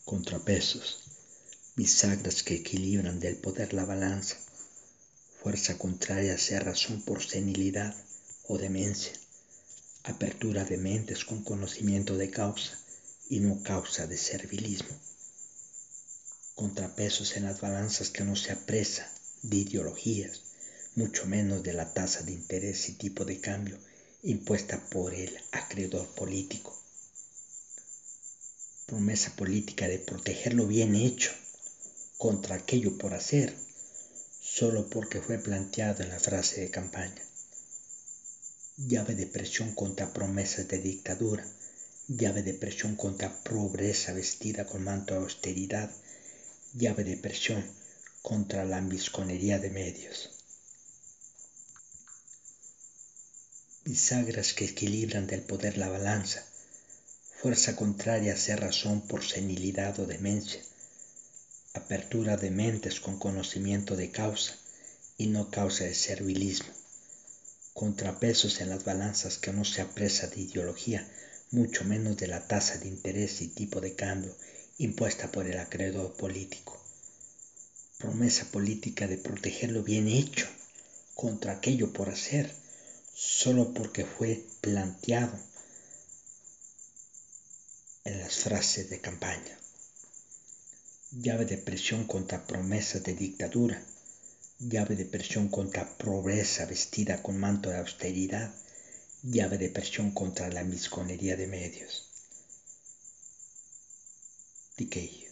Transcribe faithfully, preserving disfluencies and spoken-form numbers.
Contrapesos, bisagras que equilibran del poder la balanza, fuerza contraria sea razón por senilidad o demencia, apertura de mentes con conocimiento de causa y no causa de servilismo. Contrapesos en las balanzas que no se apresa de ideologías, mucho menos de la tasa de interés y tipo de cambio impuesta por el acreedor político. Promesa política de proteger lo bien hecho contra aquello por hacer, solo porque fue planteado en la frase de campaña. Llave de presión contra promesas de dictadura, llave de presión contra pobreza vestida con manto de austeridad, llave de presión contra la ambisconería de medios. Bisagras que equilibran del poder la balanza, fuerza contraria a ser razón por senilidad o demencia, apertura de mentes con conocimiento de causa y no causa de servilismo, contrapesos en las balanzas que no se apresa de ideología, mucho menos de la tasa de interés y tipo de cambio impuesta por el acreedor político. Promesa política de proteger lo bien hecho contra aquello por hacer, solo porque fue planteado en las frases de campaña. Llave de presión contra promesas de dictadura, llave de presión contra pobreza vestida con manto de austeridad, llave de presión contra la ambisconería de medios. D K.